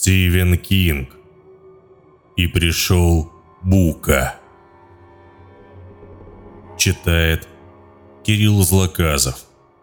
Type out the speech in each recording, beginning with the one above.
Стивен Кинг. И пришел Бука. Читает Кирилл Злоказов.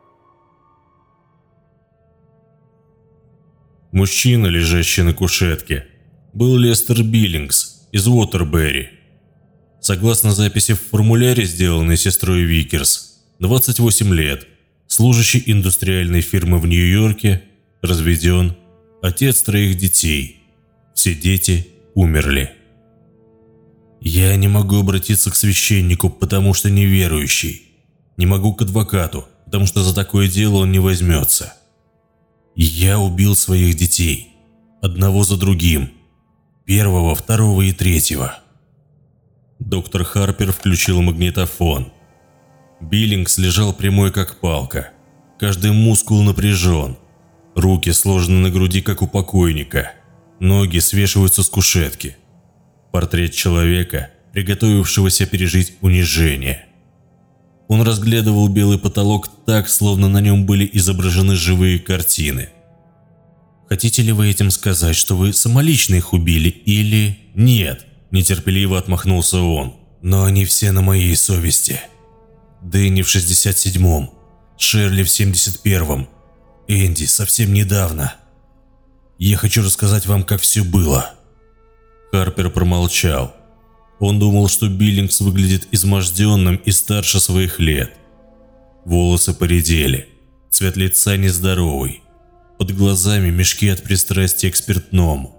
Мужчина, лежащий на кушетке, был Лестер Биллингс из Уотербери. Согласно записи в формуляре, сделанной сестрой Викерс, 28 лет, служащий индустриальной фирмы в Нью-Йорке, разведен, отец 3 детей. Все дети умерли. Я не могу обратиться к священнику, потому что неверующий. Не могу к адвокату, потому что за такое дело он не возьмется. Я убил своих детей. Одного за другим. Первого, второго и третьего. Доктор Харпер включил магнитофон. Биллингс лежал прямой как палка. Каждый мускул напряжен. Руки сложены на груди, как у покойника. Ноги свешиваются с кушетки. Портрет человека, приготовившегося пережить унижение. Он разглядывал белый потолок так, словно на нем были изображены живые картины. «Хотите ли вы этим сказать, что вы самолично их убили или...» «Нет», – нетерпеливо отмахнулся он. «Но они все на моей совести. Дэнни в 67-м, Шерли в 71-м, Энди совсем недавно. Я хочу рассказать вам, как все было». Харпер промолчал. Он думал, что Биллингс выглядит изможденным и старше своих лет. Волосы поредели, цвет лица нездоровый, под глазами мешки от пристрастия к спиртному.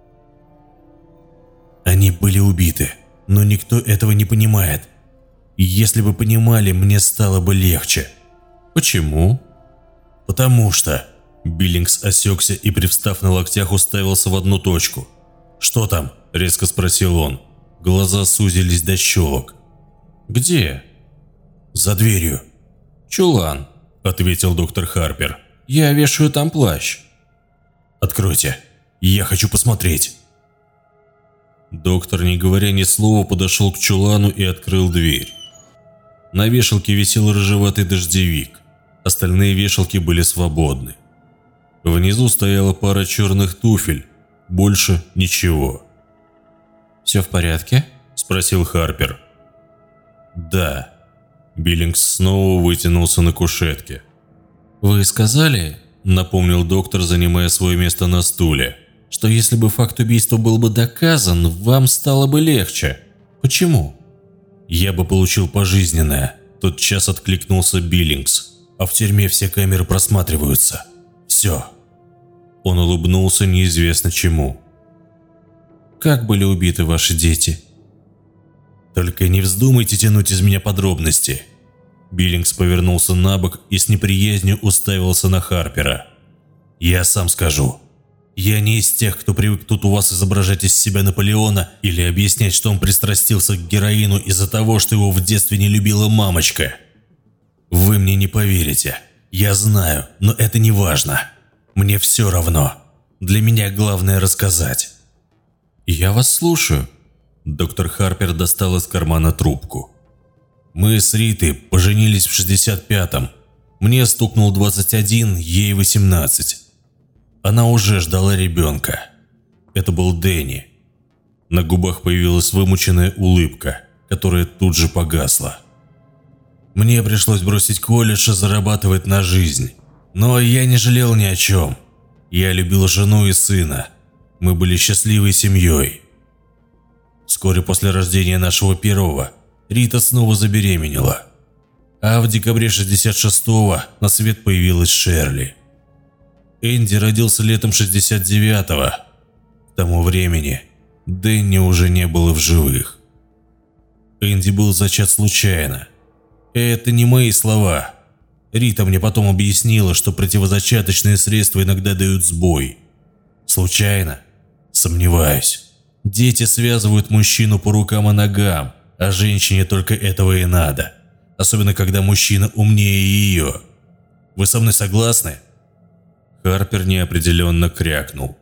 Они были убиты, но никто этого не понимает. И если бы понимали, мне стало бы легче. Почему? Потому что... Биллингс осекся и, привстав на локтях, уставился в одну точку. «Что там?» – резко спросил он. Глаза сузились до щелок. «Где?» «За дверью». «Чулан», – ответил доктор Харпер. «Я вешаю там плащ». «Откройте, я хочу посмотреть». Доктор, не говоря ни слова, подошел к чулану и открыл дверь. На вешалке висел рыжеватый дождевик. Остальные вешалки были свободны. Внизу стояла пара черных туфель. Больше ничего. «Все в порядке?» – спросил Харпер. «Да». Биллингс снова вытянулся на кушетке. «Вы сказали, – напомнил доктор, занимая свое место на стуле, – что если бы факт убийства был бы доказан, вам стало бы легче. Почему?» «Я бы получил пожизненное», – тотчас откликнулся Биллингс. «А в тюрьме все камеры просматриваются. Все». Он улыбнулся неизвестно чему. «Как были убиты ваши дети?» «Только не вздумайте тянуть из меня подробности». Биллингс повернулся на бок и с неприязнью уставился на Харпера. «Я сам скажу. Я не из тех, кто привык тут у вас изображать из себя Наполеона или объяснять, что он пристрастился к героину из-за того, что его в детстве не любила мамочка. Вы мне не поверите. Я знаю, но это не важно. Мне все равно. Для меня главное рассказать». «Я вас слушаю». Доктор Харпер достал из кармана трубку. «Мы с Ритой поженились в 65-м. Мне стукнул 21, ей 18. Она уже ждала ребенка. Это был Дэнни». На губах появилась вымученная улыбка, которая тут же погасла. «Мне пришлось бросить колледж и зарабатывать на жизнь. Но я не жалел ни о чем. Я любил жену и сына. Мы были счастливой семьей. Вскоре после рождения нашего первого Рита снова забеременела. А в декабре 66-го на свет появилась Шерли. Энди родился летом 69-го. К тому времени Дэнни уже не было в живых. Энди был зачат случайно. Это не мои слова. Рита мне потом объяснила, что противозачаточные средства иногда дают сбой. Случайно? Сомневаюсь. Дети связывают мужчину по рукам и ногам, а женщине только этого и надо. Особенно, когда мужчина умнее ее. Вы со мной согласны?» Харпер неопределенно крякнул.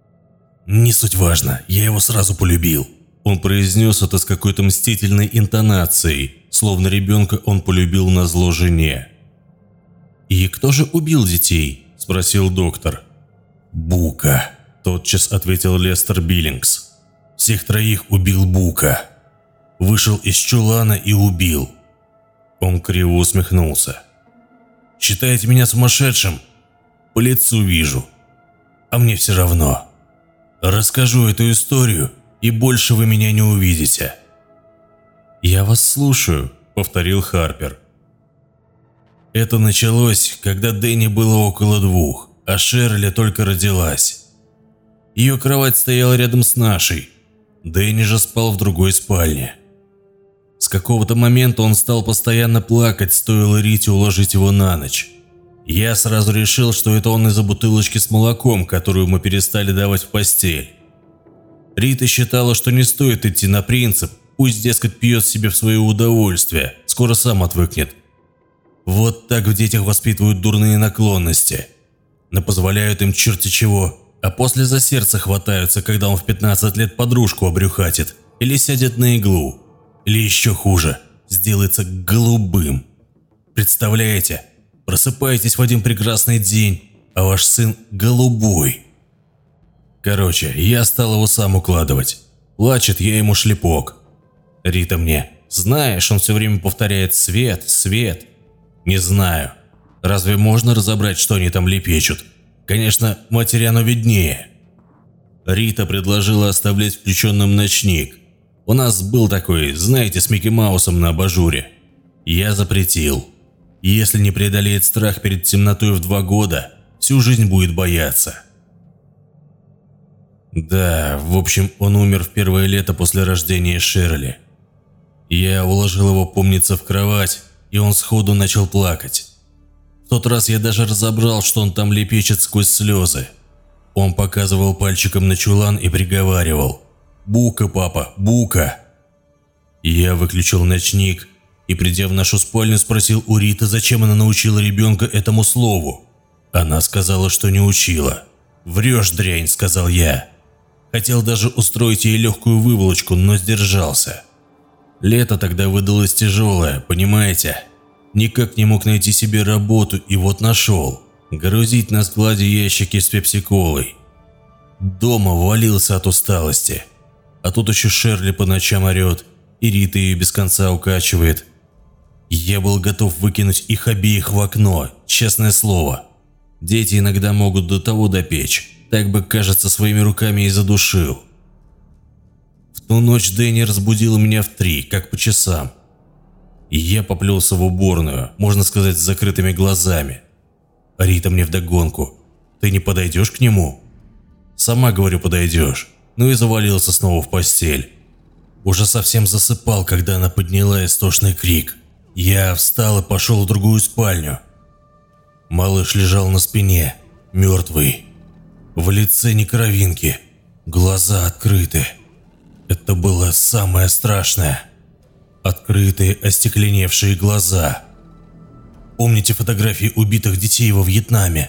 «Не суть важно, я его сразу полюбил». Он произнес это с какой-то мстительной интонацией, словно ребенка он полюбил назло жене. «И кто же убил детей?» – спросил доктор. «Бука». Тотчас ответил Лестер Биллингс. «Всех троих убил Бука. Вышел из чулана и убил». Он криво усмехнулся. «Считаете меня сумасшедшим? По лицу вижу. А мне все равно. Расскажу эту историю, и больше вы меня не увидите». «Я вас слушаю», — повторил Харпер. «Это началось, когда Дэнни было около 2, а Шерли только родилась. Ее кровать стояла рядом с нашей. Дэнни же спал в другой спальне. С какого-то момента он стал постоянно плакать, стоило Рите уложить его на ночь. Я сразу решил, что это он из-за бутылочки с молоком, которую мы перестали давать в постель. Рита считала, что не стоит идти на принцип, пусть, дескать, пьет себе в свое удовольствие, скоро сам отвыкнет. Вот так в детях воспитывают дурные наклонности. Напозволяют им черти чего, а после за сердце хватаются, когда он в 15 лет подружку обрюхатит, или сядет на иглу, или еще хуже, сделается голубым. Представляете, просыпаетесь в один прекрасный день, а ваш сын голубой. Короче, я стал его сам укладывать. Плачет, я ему шлепок. Рита мне: знаешь, он все время повторяет «свет, свет». Не знаю. Разве можно разобрать, что они там лепечут? Конечно, матери оно виднее. Рита предложила оставлять включенным ночник. У нас был такой, знаете, с Микки Маусом на абажуре. Я запретил. Если не преодолеет страх перед темнотой в 2 года, всю жизнь будет бояться. Да, в общем, он умер в первое лето после рождения Шерли. Я уложил его, помнится, в кровать, и он сходу начал плакать. В тот раз я даже разобрал, что он там лепечет сквозь слезы. Он показывал пальчиком на чулан и приговаривал: «Бука, папа, Бука!» Я выключил ночник и, придя в нашу спальню, спросил у Риты, зачем она научила ребенка этому слову. Она сказала, что не учила. «Врешь, дрянь», — сказал я. Хотел даже устроить ей легкую выволочку, но сдержался. Лето тогда выдалось тяжелое, понимаете? Никак не мог найти себе работу, и вот нашел. Грузить на складе ящики с пепси-колой. Дома валился от усталости. А тут еще Шерли по ночам орет, и Рита ее без конца укачивает. Я был готов выкинуть их обеих в окно, честное слово. Дети иногда могут до того допечь, так бы, кажется, своими руками и задушил. В ту ночь Дэнни разбудила меня в 3, как по часам. И я поплелся в уборную, можно сказать, с закрытыми глазами. Рита мне вдогонку: «Ты не подойдешь к нему?» Сама, говорю, подойдешь. Ну и завалился снова в постель. Уже совсем засыпал, когда она подняла истошный крик. Я встал и пошел в другую спальню. Малыш лежал на спине, мертвый. В лице ни кровинки, глаза открыты. Это было самое страшное. Открытые, остекленевшие глаза. Помните фотографии убитых детей во Вьетнаме?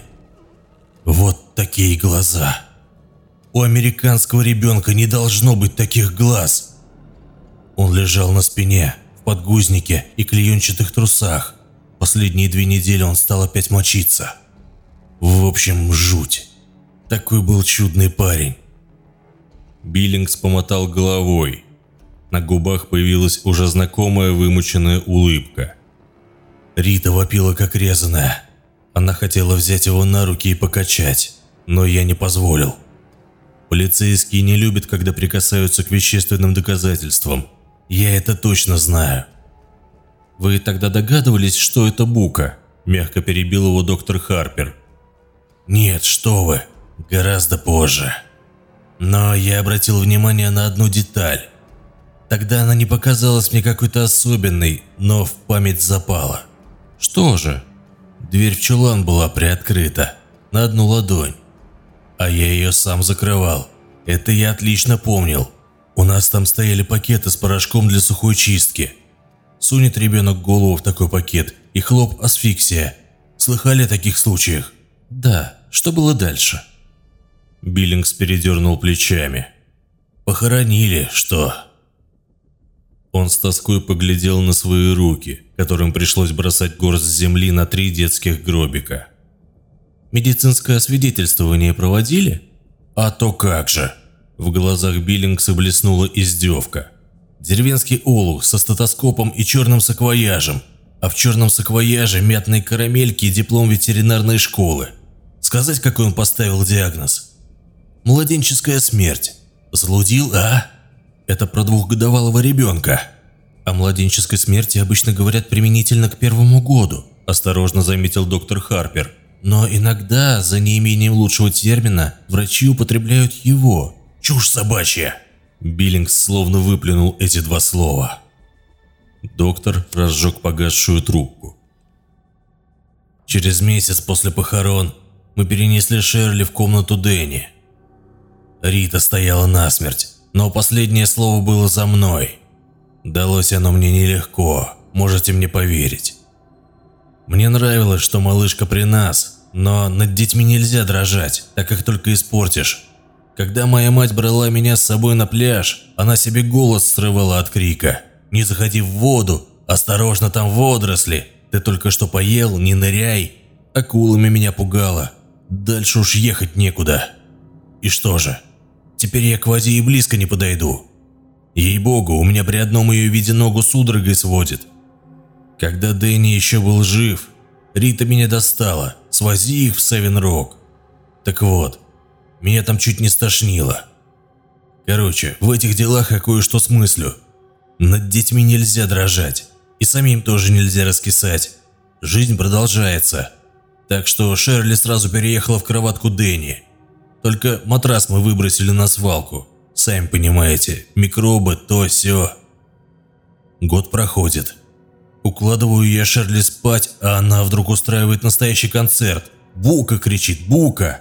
Вот такие глаза. У американского ребенка не должно быть таких глаз. Он лежал на спине, в подгузнике и клеенчатых трусах. Последние 2 недели он стал опять мочиться. В общем, жуть. Такой был чудный парень. Биллингс помотал головой. На губах появилась уже знакомая вымученная улыбка. Рита вопила как резаная. Она хотела взять его на руки и покачать, но я не позволил. Полицейские не любят, когда прикасаются к вещественным доказательствам. Я это точно знаю. «Вы тогда догадывались, что это Бука?» – мягко перебил его доктор Харпер. «Нет, что вы, гораздо позже. Но я обратил внимание на одну деталь. Тогда она не показалась мне какой-то особенной, но в память запала». «Что же?» «Дверь в чулан была приоткрыта, на одну ладонь. А я ее сам закрывал. Это я отлично помнил. У нас там стояли пакеты с порошком для сухой чистки. Сунет ребенок голову в такой пакет, и хлоп, асфиксия. Слыхали о таких случаях?» «Да. Что было дальше?» Биллингс передернул плечами. «Похоронили, что?» Он с тоской поглядел на свои руки, которым пришлось бросать горсть земли на 3 детских гробика. «Медицинское освидетельствование проводили?» «А то как же!» В глазах Биллингса блеснула издевка. «Деревенский олух со стетоскопом и черным саквояжем, а в черном саквояже мятные карамельки и диплом ветеринарной школы. Сказать, какой он поставил диагноз? Младенческая смерть. Залудил, а? Это про 2-годовалого ребенка. О младенческой смерти обычно говорят применительно к 1-му году», осторожно заметил доктор Харпер. «Но иногда, за неимением лучшего термина, врачи употребляют его». «Чушь собачья!» Биллингс словно выплюнул эти 2 слова. Доктор разжег погасшую трубку. «Через месяц после похорон мы перенесли Шерли в комнату Дэнни. Рита стояла насмерть, но последнее слово было за мной. Далось оно мне нелегко, можете мне поверить. Мне нравилось, что малышка при нас, но над детьми нельзя дрожать, так как только испортишь. Когда моя мать брала меня с собой на пляж, она себе голос срывала от крика. «Не заходи в воду, осторожно, там водоросли, ты только что поел, не ныряй». Акулами меня пугала, дальше уж ехать некуда. И что же, теперь я к воде и близко не подойду. Ей-богу, у меня при одном ее виде ногу судорогой сводит. Когда Дэнни еще был жив, Рита меня достала, свози их в Севен-Рок. Так вот, меня там чуть не стошнило. Короче, в этих делах я кое-что смыслю. Над детьми нельзя дрожать, и самим тоже нельзя раскисать. Жизнь продолжается. Так что Шерли сразу переехала в кроватку Дэнни. Только матрас мы выбросили на свалку. Сами понимаете, микробы, то сё. Год проходит. Укладываю я Шерли спать, а она вдруг устраивает настоящий концерт. «Бука!» кричит, «Бука!»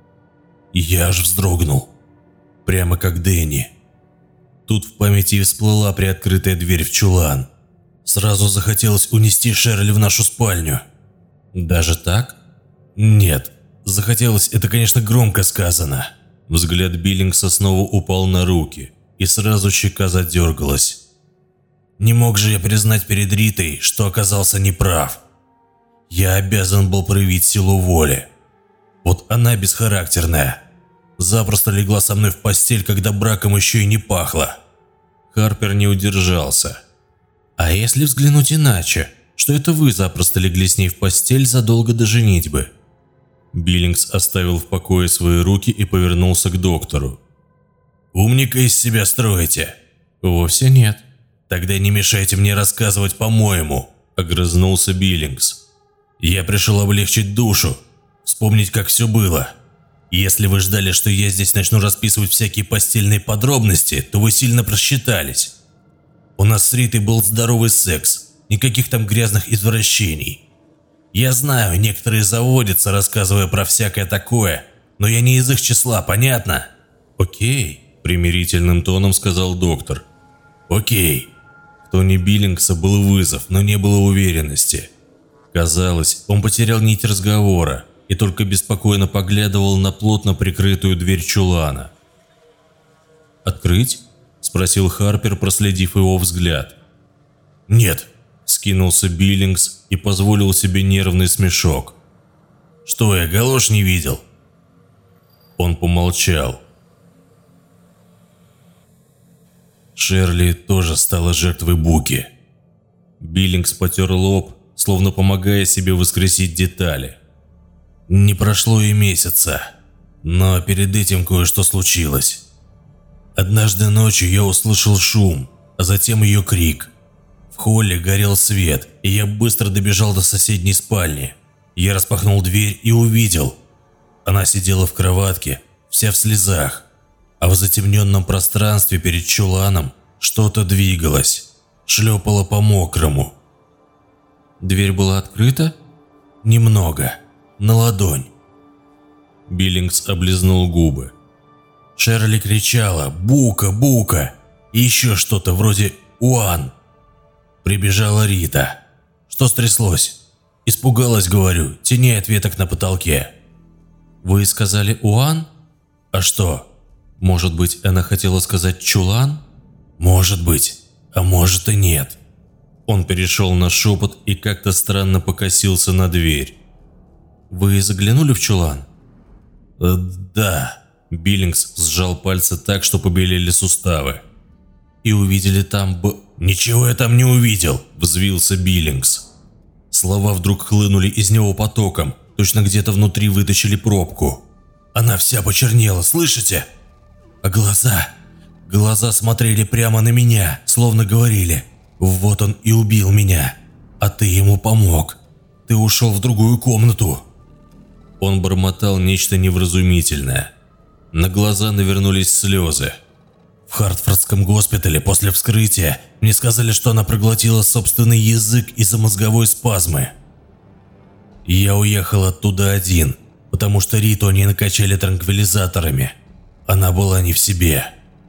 Я аж вздрогнул. Прямо как Дэнни. Тут в памяти всплыла приоткрытая дверь в чулан. Сразу захотелось унести Шерли в нашу спальню. Даже так? Нет. Захотелось, это, конечно, громко сказано. Взгляд Биллингса снова упал на руки, и сразу щека задергалась. Не мог же я признать перед Ритой, что оказался неправ. Я обязан был проявить силу воли. Вот она бесхарактерная. Запросто легла со мной в постель, когда браком еще и не пахло. Харпер не удержался. А если взглянуть иначе, что это вы запросто легли с ней в постель задолго до женитьбы? Биллингс оставил в покое свои руки и повернулся к доктору. «Умника из себя строите?» «Вовсе нет». «Тогда не мешайте мне рассказывать по-моему», – огрызнулся Биллингс. «Я пришел облегчить душу, вспомнить, как все было. Если вы ждали, что я здесь начну расписывать всякие постельные подробности, то вы сильно просчитались. У нас с Ритой был здоровый секс, никаких там грязных извращений. Я знаю, некоторые заводятся, рассказывая про всякое такое, но я не из их числа, понятно?» «Окей», – примирительным тоном сказал доктор. «Окей». В тоне Биллингса был вызов, но не было уверенности. Казалось, он потерял нить разговора и только беспокойно поглядывал на плотно прикрытую дверь чулана. «Открыть?» – спросил Харпер, проследив его взгляд. «Нет», – скинулся Биллингс и позволил себе нервный смешок. «Что, я галош не видел?» Он помолчал. Шерли тоже стала жертвой Буки. Биллингс потер лоб, словно помогая себе воскресить детали. Не прошло и месяца, но перед этим кое-что случилось. Однажды ночью я услышал шум, а затем ее крик. В холле горел свет, и я быстро добежал до соседней спальни. Я распахнул дверь и увидел. Она сидела в кроватке, вся в слезах, а в затемненном пространстве перед чуланом что-то двигалось, шлепало по мокрому. «Дверь была открыта?» «Немного, на ладонь». Биллингс облизнул губы. Шерли кричала «Бука! Бука!» и еще что-то вроде «Уан!». Прибежала Рита. «Что стряслось?» «Испугалась, говорю, теней от веток на потолке». «Вы сказали «Уан»?» «А что?» «Может быть, она хотела сказать «чулан»?» «Может быть, а может и нет». Он перешел на шепот и как-то странно покосился на дверь. «Вы заглянули в чулан?» «Да». Биллингс сжал пальцы так, что побелели суставы. «И увидели там «Ничего я там не увидел!» – взвился Биллингс. Слова вдруг хлынули из него потоком, точно где-то внутри вытащили пробку. «Она вся почернела, слышите? А глаза смотрели прямо на меня, словно говорили: вот он и убил меня, а ты ему помог. Ты ушел в другую комнату». Он бормотал нечто невразумительное. На глаза навернулись слезы. «В Хартфордском госпитале после вскрытия мне сказали, что она проглотила собственный язык из-за мозговой спазмы. Я уехал оттуда один, потому что Риту они накачали транквилизаторами. Она была не в себе.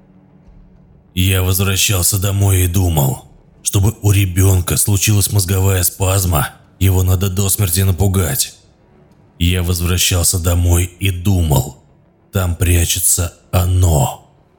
Я возвращался домой и думал, чтобы у ребенка случилась мозговая спазма, его надо до смерти напугать. Я возвращался домой и думал, там прячется оно».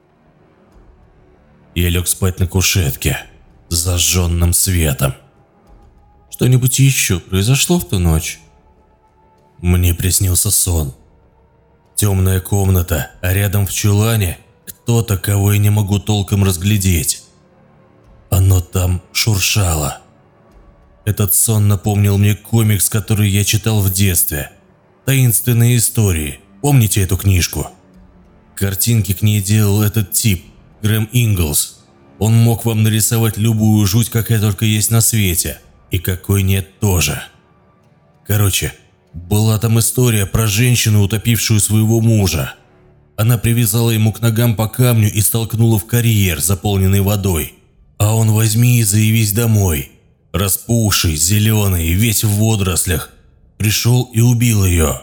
Я лег спать на кушетке с зажженным светом. «Что-нибудь еще произошло в ту ночь?» Мне приснился сон. Темная комната, а рядом в чулане кто-то, кого я не могу толком разглядеть. Оно там шуршало. Этот сон напомнил мне комикс, который я читал в детстве. «Таинственные истории». Помните эту книжку? Картинки к ней делал этот тип, Грэм Инглс. Он мог вам нарисовать любую жуть, какая только есть на свете, и какой нет тоже. Короче, была там история про женщину, утопившую своего мужа. Она привязала ему к ногам по камню и столкнула в карьер, заполненный водой. А он возьми и заявись домой. Распухший, зеленый, весь в водорослях. Пришел и убил ее.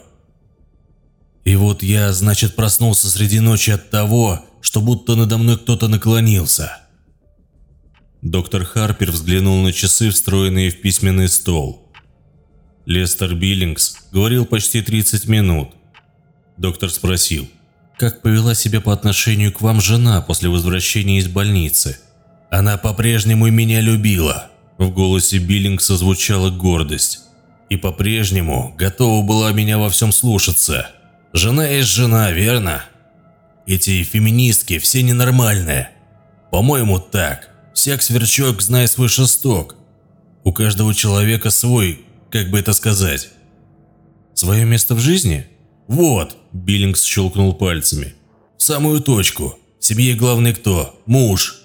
И вот я, значит, проснулся среди ночи от того, что будто надо мной кто-то наклонился. Доктор Харпер взглянул на часы, встроенные в письменный стол. Лестер Биллингс говорил почти 30 минут. Доктор спросил: «Как повела себя по отношению к вам жена после возвращения из больницы?» «Она по-прежнему меня любила». В голосе Биллингса звучала гордость. «И по-прежнему готова была меня во всем слушаться. Жена есть жена, верно? Эти феминистки все ненормальные. По-моему, так. Всяк сверчок знает свой шесток. У каждого человека свой, как бы это сказать, свое место в жизни?» «Вот», – Биллингс щелкнул пальцами, – «в самую точку. В семье главный кто? Муж».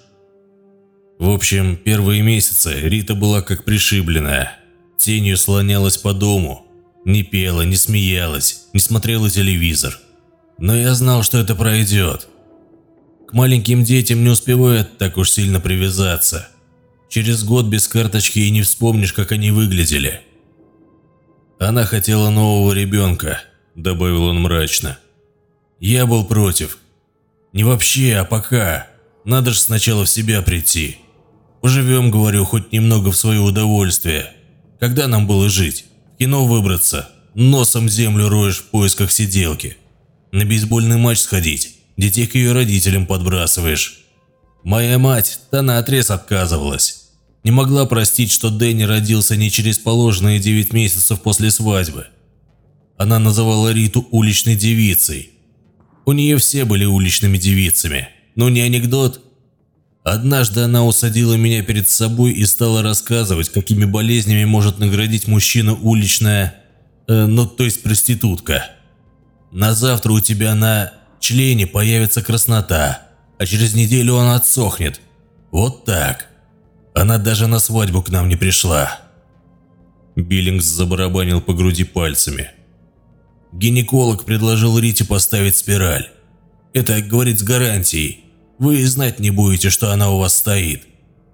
В общем, первые месяцы Рита была как пришибленная. Тенью слонялась по дому. Не пела, не смеялась, не смотрела телевизор. Но я знал, что это пройдет. К маленьким детям не успевают так уж сильно привязаться. Через год без карточки и не вспомнишь, как они выглядели. «Она хотела нового ребенка», – добавил он мрачно. «Я был против. Не вообще, а пока. Надо же сначала в себя прийти. Поживем, говорю, хоть немного в свое удовольствие. Когда нам было жить? В кино выбраться? Носом землю роешь в поисках сиделки. На бейсбольный матч сходить? Детей к ее родителям подбрасываешь. Моя мать, та наотрез отказывалась. Не могла простить, что Дэнни родился не через положенные 9 месяцев после свадьбы. Она называла Риту уличной девицей. У нее все были уличными девицами. Ну не анекдот? Однажды она усадила меня перед собой и стала рассказывать, какими болезнями может наградить мужчину уличная, то есть проститутка. На завтра у тебя на члене появится краснота, а через неделю он отсохнет. Вот так. Она даже на свадьбу к нам не пришла». Биллингс забарабанил по груди пальцами. «Гинеколог предложил Рите поставить спираль. Это, говорит, с гарантией. Вы знать не будете, что она у вас стоит».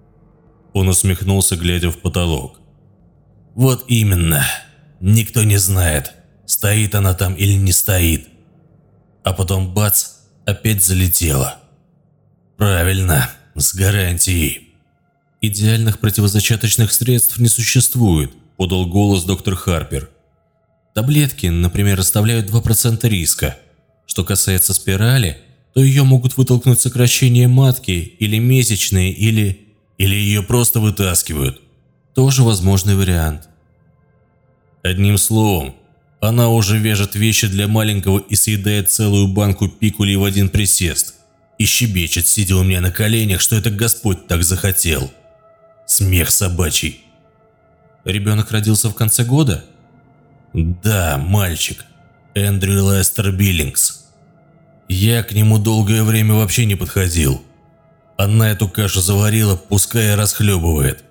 Он усмехнулся, глядя в потолок. «Вот именно. Никто не знает, стоит она там или не стоит. А потом бац, опять залетела. Правильно, с гарантией». «Идеальных противозачаточных средств не существует», – подал голос доктор Харпер. «Таблетки, например, оставляют 2% риска. Что касается спирали, то ее могут вытолкнуть сокращение матки или месячные, или ее просто вытаскивают. Тоже возможный вариант». «Одним словом, Она уже вяжет вещи для маленького и съедает целую банку пикулей в один присест. И щебечет, сидя у меня на коленях, что это Господь так захотел. Смех собачий. Ребенок родился в конце года? Да, мальчик. Эндрю Лестер Биллингс. Я к нему долгое время вообще не подходил. Она эту кашу заварила, пускай расхлебывает.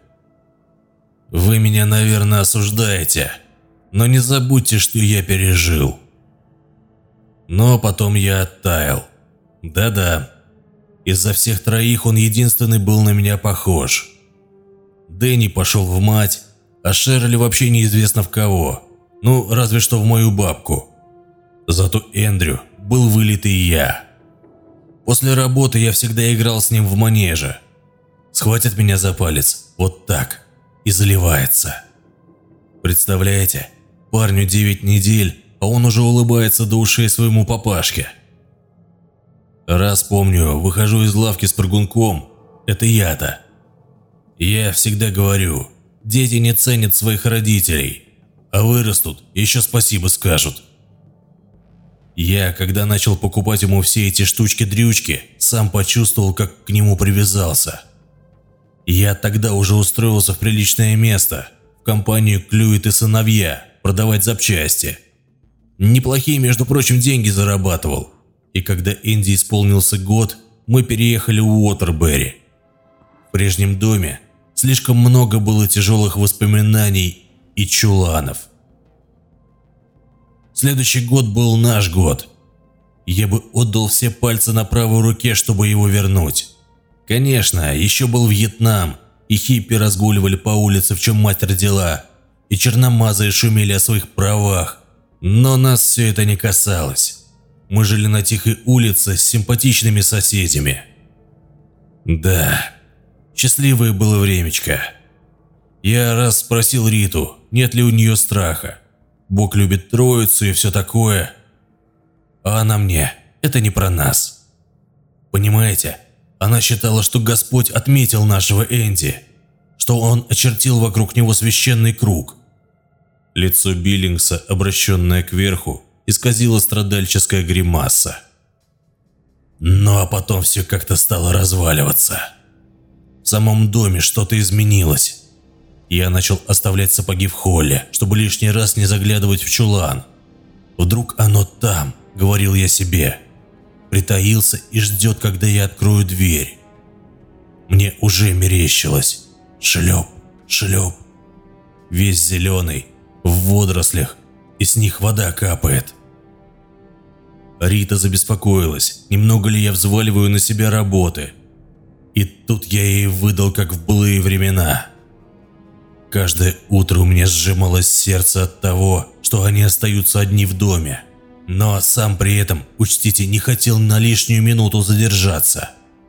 Вы меня, наверное, осуждаете, но не забудьте, что я пережил. Но потом я оттаял. Да-да. Из-за всех троих он единственный был на меня похож. Дэнни пошел в мать, а Шерли вообще неизвестно в кого. Ну, разве что в мою бабку. Зато Эндрю был вылитый я. После работы я всегда играл с ним в манеже. Схватит меня за палец, вот так, и заливается. Представляете, парню 9 недель, а он уже улыбается до ушей своему папашке. Раз помню, выхожу из лавки с прыгунком, это я-то. Я всегда говорю, дети не ценят своих родителей, а вырастут, еще спасибо скажут. Я, когда начал покупать ему все эти штучки-дрючки, сам почувствовал, как к нему привязался. Я тогда уже устроился в приличное место, в компанию «Клюет и сыновья», продавать запчасти. Неплохие, между прочим, деньги зарабатывал. И когда Энди исполнился год, мы переехали в Уотербери. В прежнем доме слишком много было тяжелых воспоминаний и чуланов. Следующий год был наш год. Я бы отдал все пальцы на правой руке, чтобы его вернуть. Конечно, еще был Вьетнам, и хиппи разгуливали по улице, в чем мать родила, и черномазые шумели о своих правах. Но нас все это не касалось. Мы жили на тихой улице с симпатичными соседями. Да, счастливое было времечко. Я раз спросил Риту, нет ли у нее страха. Бог любит Троицу и все такое. А она мне, это не про нас. Понимаете, она считала, что Господь отметил нашего Энди, что он очертил вокруг него священный круг. Лицо Биллингса, обращенное кверху, исказила страдальческая гримаса. Ну а потом все как-то стало разваливаться. В самом доме что-то изменилось. Я начал оставлять сапоги в холле, чтобы лишний раз не заглядывать в чулан. Вдруг оно там, говорил я себе. Притаился и ждет, когда я открою дверь. Мне уже мерещилось. Шлеп, шлеп. Весь зеленый, в водорослях, и с них вода капает. Рита забеспокоилась, немного ли я взваливаю на себя работы. И тут я ей выдал, как в былые времена. Каждое утро у меня сжималось сердце от того, что они остаются одни в доме. Но сам при этом, учтите, не хотел на лишнюю минуту задержаться.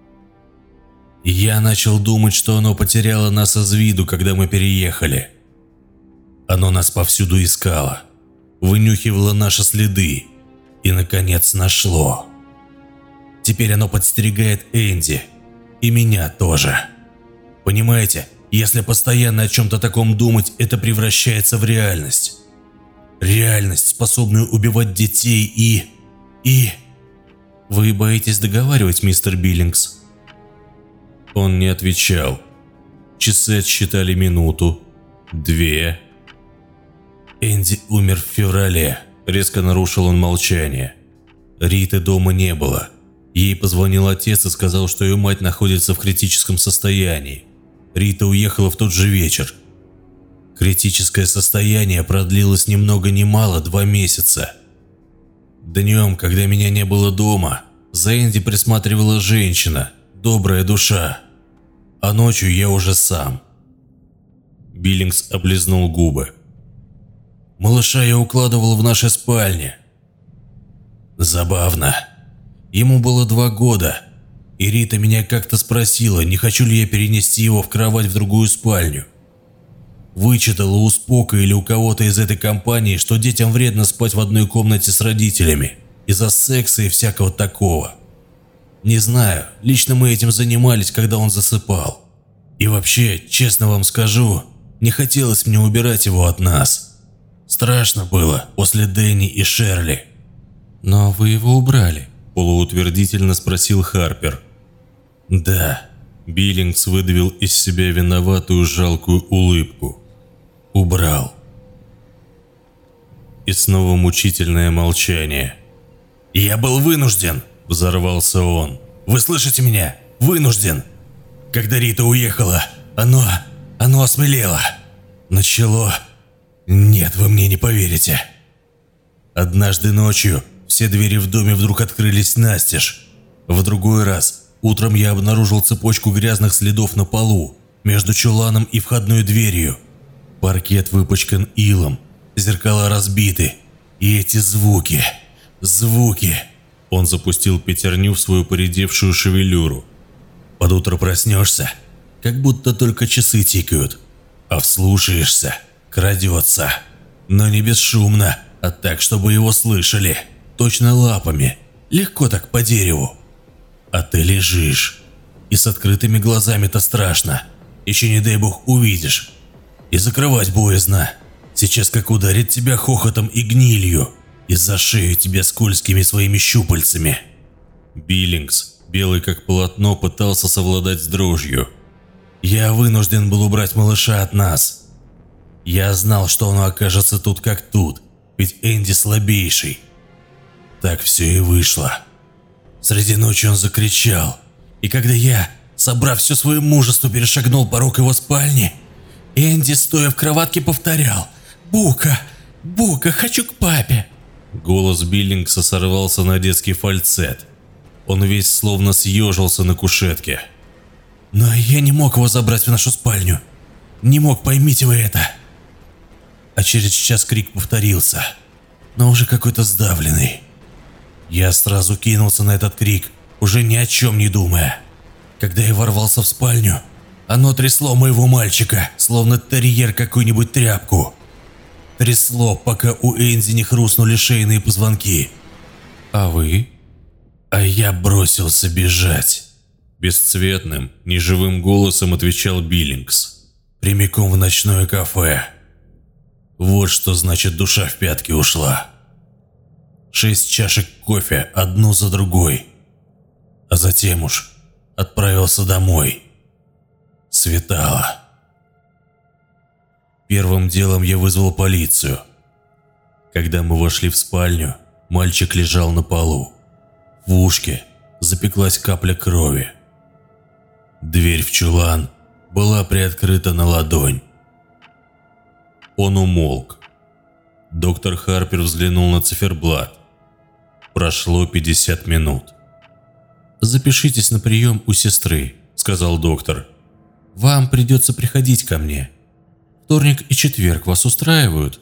Я начал думать, что оно потеряло нас из виду, когда мы переехали. Оно нас повсюду искало, вынюхивало наши следы и, наконец, нашло. Теперь оно подстерегает Энди и меня тоже. Понимаете, если постоянно о чем-то таком думать, это превращается в реальность. Реальность, способную убивать детей и... Вы боитесь договаривать, мистер Биллингс? Он не отвечал. Часы отсчитали минуту, 2. Энди умер в феврале. Резко нарушил он молчание. Риты дома не было. Ей позвонил отец и сказал, что ее мать находится в критическом состоянии. Рита уехала в тот же вечер. Критическое состояние продлилось ни много ни мало 2 месяца. Днем, когда меня не было дома, за Энди присматривала женщина, добрая душа. А ночью я уже сам. Биллингс облизнул губы. Малыша я укладывал в нашей спальне. Забавно. Ему было 2 года, и Рита меня как-то спросила, не хочу ли я перенести его в кровать в другую спальню. Вычитала у Спока или у кого-то из этой компании, что детям вредно спать в одной комнате с родителями из-за секса и всякого такого. Не знаю, лично мы этим занимались, когда он засыпал. И вообще, честно вам скажу, не хотелось мне убирать его от нас. Страшно было после Дэнни и Шерли. Но вы его убрали? Полуутвердительно спросил Харпер. Да. Биллингс выдавил из себя виноватую жалкую улыбку. Убрал. И снова мучительное молчание. «Я был вынужден!» – взорвался он. «Вы слышите меня? Вынужден! Когда Рита уехала, оно осмелело. Начало... Нет, вы мне не поверите. Однажды ночью все двери в доме вдруг открылись настежь. В другой раз утром я обнаружил цепочку грязных следов на полу, между чуланом и входной дверью. Паркет выпачкан илом, зеркала разбиты. И эти звуки... Он запустил пятерню в свою поредевшую шевелюру. Под утро проснешься, как будто только часы тикают, а вслушаешься, крадется. Но не бесшумно, а так, чтобы его слышали. Точно лапами, легко так по дереву. А ты лежишь, и с открытыми глазами-то страшно. Еще не дай бог увидишь. И закрывать боязно. Сейчас как ударит тебя хохотом и гнилью, и за шею тебя скользкими своими щупальцами. Биллингс, белый как полотно, пытался совладать с дрожью. Я вынужден был убрать малыша от нас. Я знал, что он окажется тут как тут, ведь Энди слабейший. Так все и вышло. Среди ночи он закричал, и когда я, собрав все свое мужество, перешагнул порог его спальни, Энди, стоя в кроватке, повторял: «Бука, Бука, хочу к папе». Голос Биллингса сорвался на детский фальцет. Он весь словно съежился на кушетке. Но я не мог его забрать в нашу спальню. Не мог, поймите вы это. А через час крик повторился, но уже какой-то сдавленный. Я сразу кинулся на этот крик, уже ни о чем не думая. Когда я ворвался в спальню, оно трясло моего мальчика, словно терьер какую-нибудь тряпку. Трясло, пока у Энди не хрустнули шейные позвонки. А вы? А я бросился бежать. Бесцветным, неживым голосом отвечал Биллингс. Прямиком в ночное кафе. Вот что значит душа в пятки ушла. 6 чашек кофе, одну за другой. А затем уж отправился домой. Светало. Первым делом я вызвал полицию. Когда мы вошли в спальню, мальчик лежал на полу. В ушке запеклась капля крови. Дверь в чулан была приоткрыта на ладонь. Он умолк. Доктор Харпер взглянул на циферблат. Прошло 50 минут. «Запишитесь на прием у сестры», – сказал доктор. «Вам придется приходить ко мне. Вторник и четверг вас устраивают?»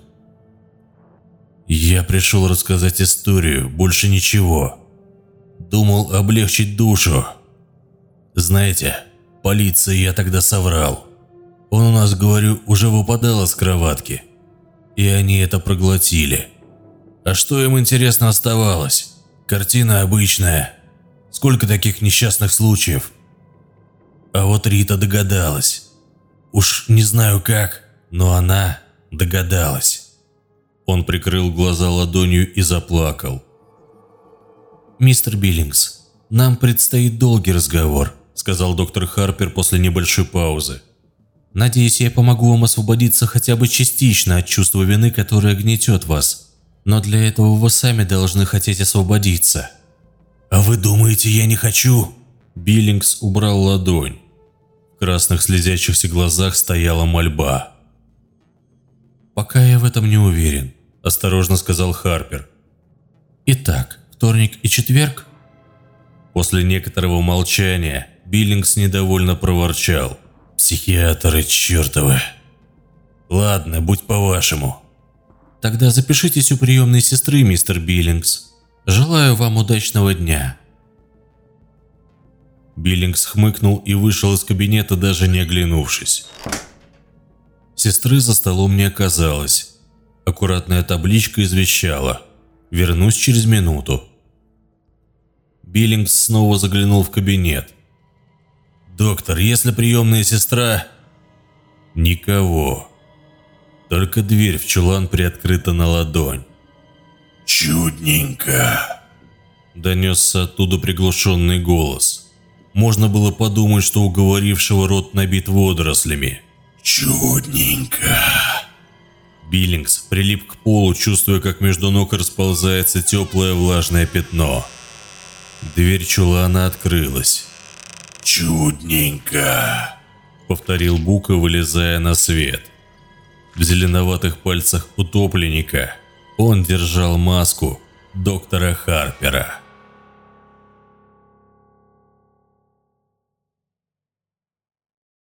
Я пришел рассказать историю, больше ничего. Думал облегчить душу. Знаете, полиции я тогда соврал. Он у нас, говорю, уже выпадал из кроватки. И они это проглотили. А что им, интересно, оставалось? Картина обычная. Сколько таких несчастных случаев? А вот Рита догадалась. Уж не знаю как, но она догадалась. Он прикрыл глаза ладонью и заплакал. «Мистер Биллингс, нам предстоит долгий разговор», – сказал доктор Харпер после небольшой паузы. «Надеюсь, я помогу вам освободиться хотя бы частично от чувства вины, которое гнетет вас. Но для этого вы сами должны хотеть освободиться». «А вы думаете, я не хочу?» Биллингс убрал ладонь. В красных слезящихся глазах стояла мольба. «Пока я в этом не уверен», – осторожно сказал Харпер. «Итак, вторник и четверг?» После некоторого молчания Биллингс недовольно проворчал. «Психиатры чертовы! Ладно, будь по-вашему». «Тогда запишитесь у приемной сестры, мистер Биллингс. Желаю вам удачного дня». Биллингс хмыкнул и вышел из кабинета, даже не оглянувшись. Сестры за столом не оказалось. Аккуратная табличка извещала: «Вернусь через минуту». Биллингс снова заглянул в кабинет. «Доктор, если приемная сестра...» Никого. Только дверь в чулан приоткрыта на ладонь. «Чудненько», – донесся оттуда приглушенный голос. Можно было подумать, что у говорившего рот набит водорослями. «Чудненько». Биллингс прилип к полу, чувствуя, как между ног расползается теплое влажное пятно. Дверь чулана открылась. «Чудненько», – повторил Бука, вылезая на свет. В зеленоватых пальцах утопленника он держал маску доктора Харпера.